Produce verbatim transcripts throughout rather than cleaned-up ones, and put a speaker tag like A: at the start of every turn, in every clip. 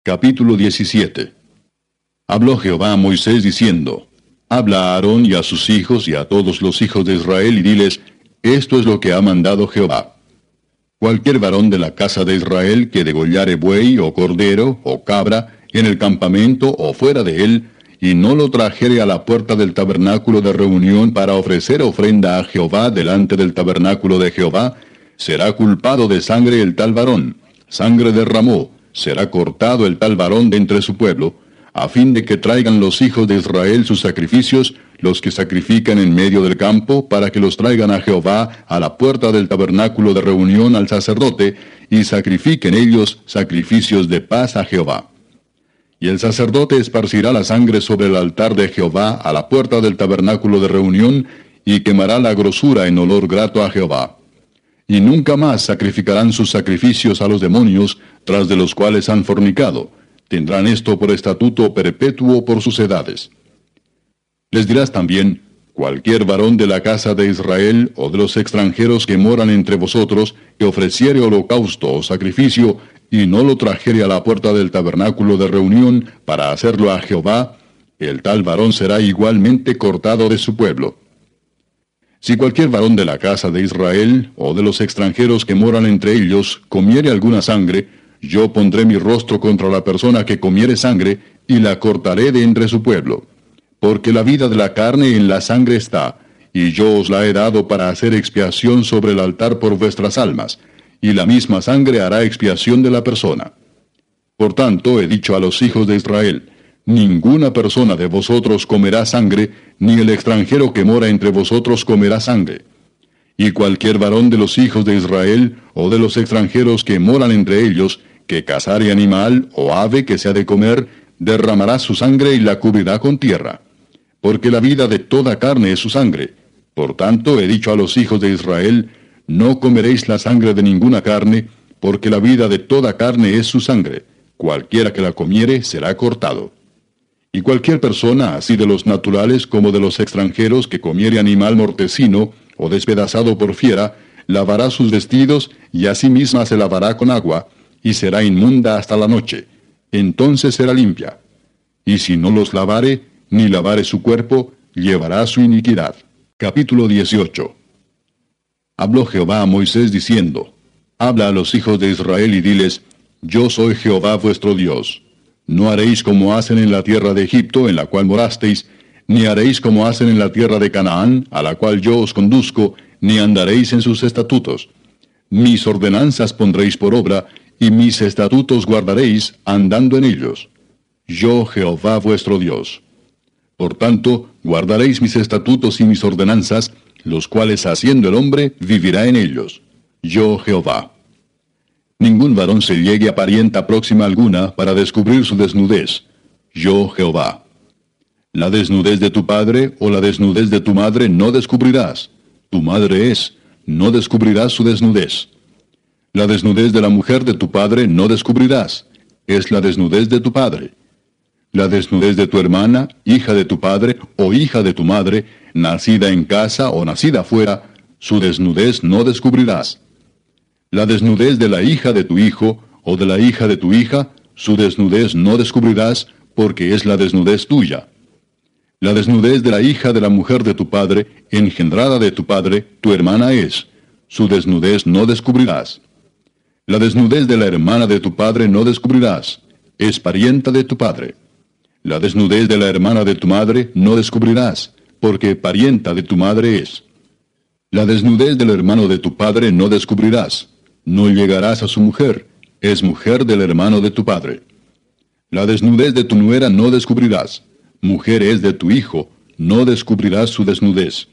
A: Capítulo diecisiete. Habló Jehová a Moisés diciendo, Habla a Aarón y a sus hijos y a todos los hijos de Israel y diles, Esto es lo que ha mandado Jehová. Cualquier varón de la casa de Israel que degollare buey o cordero o cabra en el campamento o fuera de él, y no lo trajere a la puerta del tabernáculo de reunión para ofrecer ofrenda a Jehová delante del tabernáculo de Jehová, será culpado de sangre el tal varón, sangre derramó, será cortado el tal varón de entre su pueblo, a fin de que traigan los hijos de Israel sus sacrificios, los que sacrifican en medio del campo, para que los traigan a Jehová a la puerta del tabernáculo de reunión al sacerdote, y sacrifiquen ellos sacrificios de paz a Jehová. Y el sacerdote esparcirá la sangre sobre el altar de Jehová a la puerta del tabernáculo de reunión, y quemará la grosura en olor grato a Jehová. Y nunca más sacrificarán sus sacrificios a los demonios, tras de los cuales han fornicado. Tendrán esto por estatuto perpetuo por sus edades. Les dirás también, cualquier varón de la casa de Israel o de los extranjeros que moran entre vosotros, que ofreciere holocausto o sacrificio, y no lo trajere a la puerta del tabernáculo de reunión para hacerlo a Jehová, el tal varón será igualmente cortado de su pueblo. Si cualquier varón de la casa de Israel, o de los extranjeros que moran entre ellos, comiere alguna sangre, yo pondré mi rostro contra la persona que comiere sangre, y la cortaré de entre su pueblo. Porque la vida de la carne en la sangre está, y yo os la he dado para hacer expiación sobre el altar por vuestras almas, y la misma sangre hará expiación de la persona. Por tanto, he dicho a los hijos de Israel, ninguna persona de vosotros comerá sangre, ni el extranjero que mora entre vosotros comerá sangre. Y cualquier varón de los hijos de Israel, o de los extranjeros que moran entre ellos, que cazare animal o ave que se ha de comer, derramará su sangre y la cubrirá con tierra. Porque la vida de toda carne es su sangre. Por tanto, he dicho a los hijos de Israel, no comeréis la sangre de ninguna carne, porque la vida de toda carne es su sangre. Cualquiera que la comiere será cortado. Y cualquier persona, así de los naturales como de los extranjeros, que comiere animal mortecino o despedazado por fiera, lavará sus vestidos y a sí misma se lavará con agua, y será inmunda hasta la noche. Entonces será limpia. Y si no los lavare, ni lavare su cuerpo, llevará su iniquidad. Capítulo dieciocho. Habló Jehová a Moisés diciendo, Habla a los hijos de Israel y diles, Yo soy Jehová vuestro Dios. No haréis como hacen en la tierra de Egipto, en la cual morasteis, ni haréis como hacen en la tierra de Canaán, a la cual yo os conduzco, ni andaréis en sus estatutos. Mis ordenanzas pondréis por obra, y mis estatutos guardaréis, andando en ellos. Yo Jehová vuestro Dios. Por tanto, guardaréis mis estatutos y mis ordenanzas, los cuales haciendo el hombre, vivirá en ellos. Yo Jehová. Ningún varón se llegue a parienta próxima alguna para descubrir su desnudez. Yo Jehová. La desnudez de tu padre o la desnudez de tu madre no descubrirás. Tu madre es, no descubrirás su desnudez. La desnudez de la mujer de tu padre no descubrirás. Es la desnudez de tu padre. La desnudez de tu hermana, hija de tu padre o hija de tu madre, nacida en casa o nacida fuera, su desnudez no descubrirás. La desnudez de la hija de tu hijo, o de la hija de tu hija, su desnudez no descubrirás, porque es la desnudez tuya. La desnudez de la hija de la mujer de tu padre, engendrada de tu padre, tu hermana es. Su desnudez no descubrirás. La desnudez de la hermana de tu padre no descubrirás. Es parienta de tu padre. La desnudez de la hermana de tu madre no descubrirás, porque parienta de tu madre es. La desnudez del hermano de tu padre no descubrirás. No llegarás a su mujer, es mujer del hermano de tu padre. La desnudez de tu nuera no descubrirás, mujer es de tu hijo, no descubrirás su desnudez.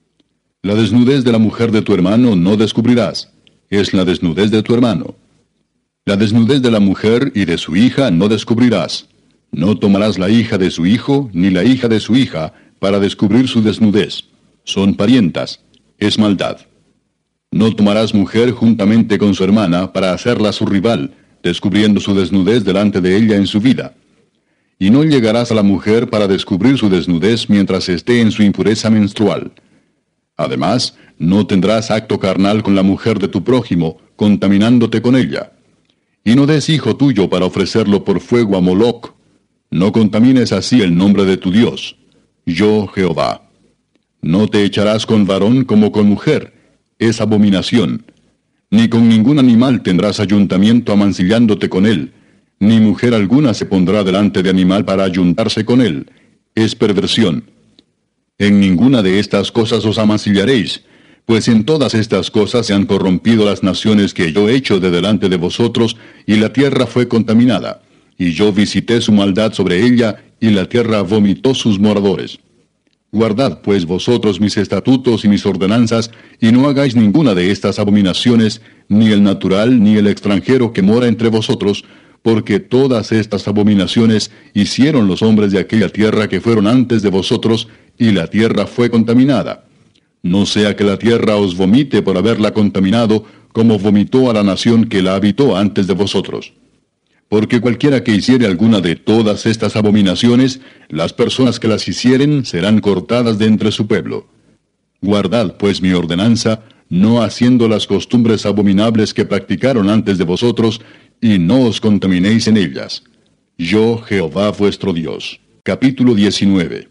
A: La desnudez de la mujer de tu hermano no descubrirás, es la desnudez de tu hermano. La desnudez de la mujer y de su hija no descubrirás. No tomarás la hija de su hijo, ni la hija de su hija, para descubrir su desnudez. Son parientas, es maldad. No tomarás mujer juntamente con su hermana para hacerla su rival, descubriendo su desnudez delante de ella en su vida. Y no llegarás a la mujer para descubrir su desnudez mientras esté en su impureza menstrual. Además, no tendrás acto carnal con la mujer de tu prójimo, contaminándote con ella. Y no des hijo tuyo para ofrecerlo por fuego a Moloc. No contamines así el nombre de tu Dios. Yo, Jehová. No te echarás con varón como con mujer. Es abominación. Ni con ningún animal tendrás ayuntamiento amancillándote con él. Ni mujer alguna se pondrá delante de animal para ayuntarse con él. Es perversión. En ninguna de estas cosas os amancillaréis, pues en todas estas cosas se han corrompido las naciones que yo he hecho de delante de vosotros, y la tierra fue contaminada. Y yo visité su maldad sobre ella, y la tierra vomitó sus moradores. Guardad pues vosotros mis estatutos y mis ordenanzas, y no hagáis ninguna de estas abominaciones, ni el natural ni el extranjero que mora entre vosotros, porque todas estas abominaciones hicieron los hombres de aquella tierra que fueron antes de vosotros, y la tierra fue contaminada. No sea que la tierra os vomite por haberla contaminado, como vomitó a la nación que la habitó antes de vosotros. Porque cualquiera que hiciere alguna de todas estas abominaciones, las personas que las hicieren serán cortadas de entre su pueblo. Guardad pues mi ordenanza, no haciendo las costumbres abominables que practicaron antes de vosotros, y no os contaminéis en ellas. Yo, Jehová vuestro Dios. Capítulo diecinueve.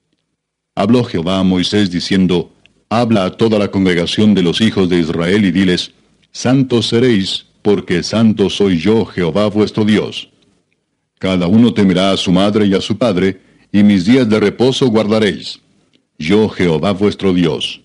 A: Habló Jehová a Moisés diciendo, Habla a toda la congregación de los hijos de Israel y diles, Santos seréis, porque santo soy yo, Jehová vuestro Dios. Cada uno temerá a su madre y a su padre, y mis días de reposo guardaréis. Yo, Jehová vuestro Dios.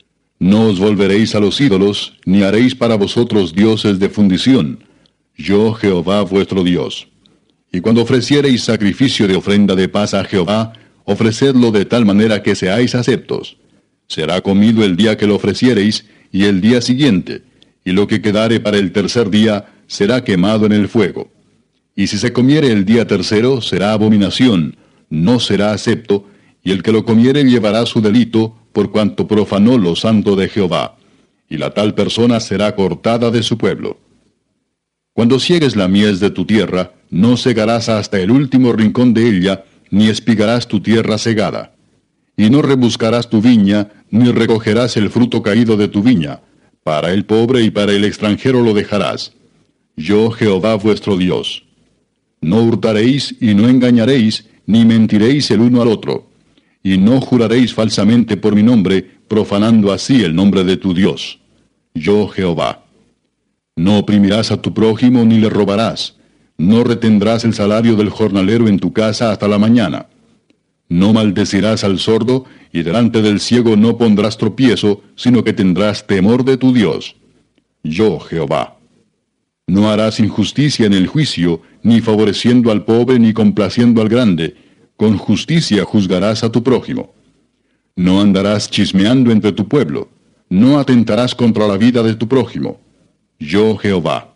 A: No os volveréis a los ídolos, ni haréis para vosotros dioses de fundición. Yo, Jehová vuestro Dios. Y cuando ofreciereis sacrificio de ofrenda de paz a Jehová, ofrecedlo de tal manera que seáis aceptos. Será comido el día que lo ofreciereis, y el día siguiente, y lo que quedare para el tercer día será quemado en el fuego. Y si se comiere el día tercero, será abominación, no será acepto, y el que lo comiere llevará su delito, por cuanto profanó lo santo de Jehová, y la tal persona será cortada de su pueblo. Cuando ciegues la mies de tu tierra, no segarás hasta el último rincón de ella, ni espigarás tu tierra segada. Y no rebuscarás tu viña, ni recogerás el fruto caído de tu viña. Para el pobre y para el extranjero lo dejarás. Yo, Jehová vuestro Dios. No hurtaréis y no engañaréis, ni mentiréis el uno al otro. Y no juraréis falsamente por mi nombre, profanando así el nombre de tu Dios. Yo, Jehová. No oprimirás a tu prójimo ni le robarás. No retendrás el salario del jornalero en tu casa hasta la mañana. No maldecirás al sordo, y delante del ciego no pondrás tropiezo, sino que tendrás temor de tu Dios. Yo, Jehová. No harás injusticia en el juicio, ni favoreciendo al pobre ni complaciendo al grande. Con justicia juzgarás a tu prójimo. No andarás chismeando entre tu pueblo. No atentarás contra la vida de tu prójimo. Yo, Jehová.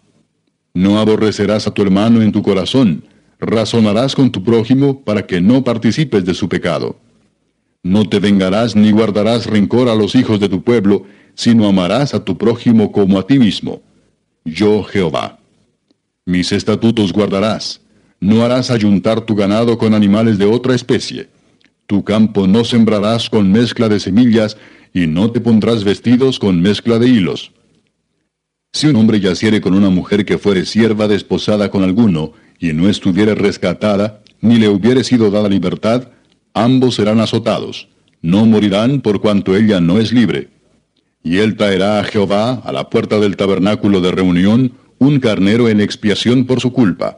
A: No aborrecerás a tu hermano en tu corazón. Razonarás con tu prójimo para que no participes de su pecado. No te vengarás ni guardarás rencor a los hijos de tu pueblo, sino amarás a tu prójimo como a ti mismo. Yo, Jehová. Mis estatutos guardarás. No harás ayuntar tu ganado con animales de otra especie. Tu campo no sembrarás con mezcla de semillas, y no te pondrás vestidos con mezcla de hilos. Si un hombre yaciere con una mujer que fuere sierva desposada con alguno, y no estuviere rescatada, ni le hubiere sido dada libertad, ambos serán azotados. No morirán por cuanto ella no es libre. Y él traerá a Jehová, a la puerta del tabernáculo de reunión, un carnero en expiación por su culpa.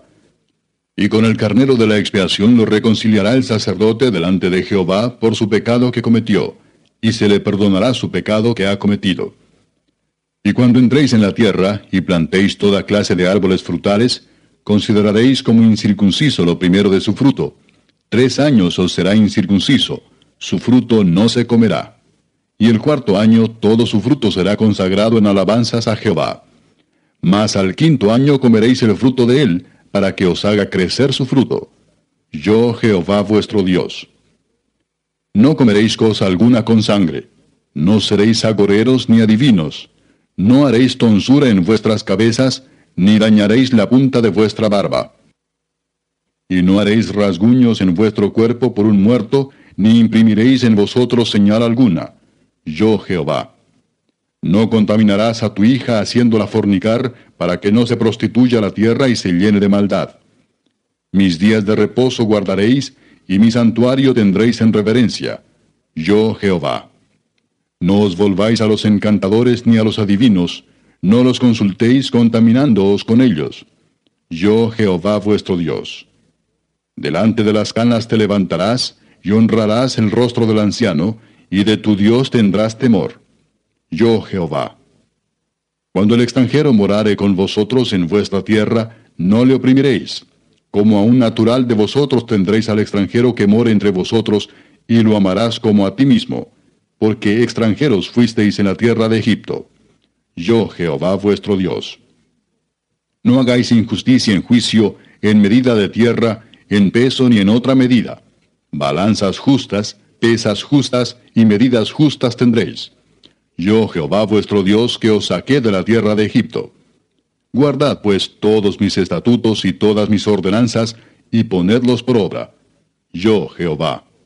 A: Y con el carnero de la expiación lo reconciliará el sacerdote delante de Jehová por su pecado que cometió, y se le perdonará su pecado que ha cometido. Y cuando entréis en la tierra, y plantéis toda clase de árboles frutales, consideraréis como incircunciso lo primero de su fruto. Tres años os será incircunciso, su fruto no se comerá. Y el cuarto año todo su fruto será consagrado en alabanzas a Jehová. Mas al quinto año comeréis el fruto de él, para que os haga crecer su fruto. Yo, Jehová vuestro Dios. No comeréis cosa alguna con sangre. No seréis agoreros ni adivinos. No haréis tonsura en vuestras cabezas, ni dañaréis la punta de vuestra barba. Y no haréis rasguños en vuestro cuerpo por un muerto, ni imprimiréis en vosotros señal alguna. Yo, Jehová. No contaminarás a tu hija haciéndola fornicar, para que no se prostituya la tierra y se llene de maldad. Mis días de reposo guardaréis, y mi santuario tendréis en reverencia. Yo, Jehová. No os volváis a los encantadores ni a los adivinos, no los consultéis contaminándoos con ellos. Yo, Jehová vuestro Dios. Delante de las canas te levantarás, y honrarás el rostro del anciano, y de tu Dios tendrás temor. Yo, Jehová. Cuando el extranjero morare con vosotros en vuestra tierra, no le oprimiréis. Como a un natural de vosotros tendréis al extranjero que more entre vosotros, y lo amarás como a ti mismo, porque extranjeros fuisteis en la tierra de Egipto. Yo, Jehová vuestro Dios. No hagáis injusticia en juicio, en medida de tierra, en peso ni en otra medida. Balanzas justas, pesas justas y medidas justas tendréis. Yo, Jehová vuestro Dios, que os saqué de la tierra de Egipto. Guardad pues todos mis estatutos y todas mis ordenanzas, y ponedlos por obra. Yo, Jehová.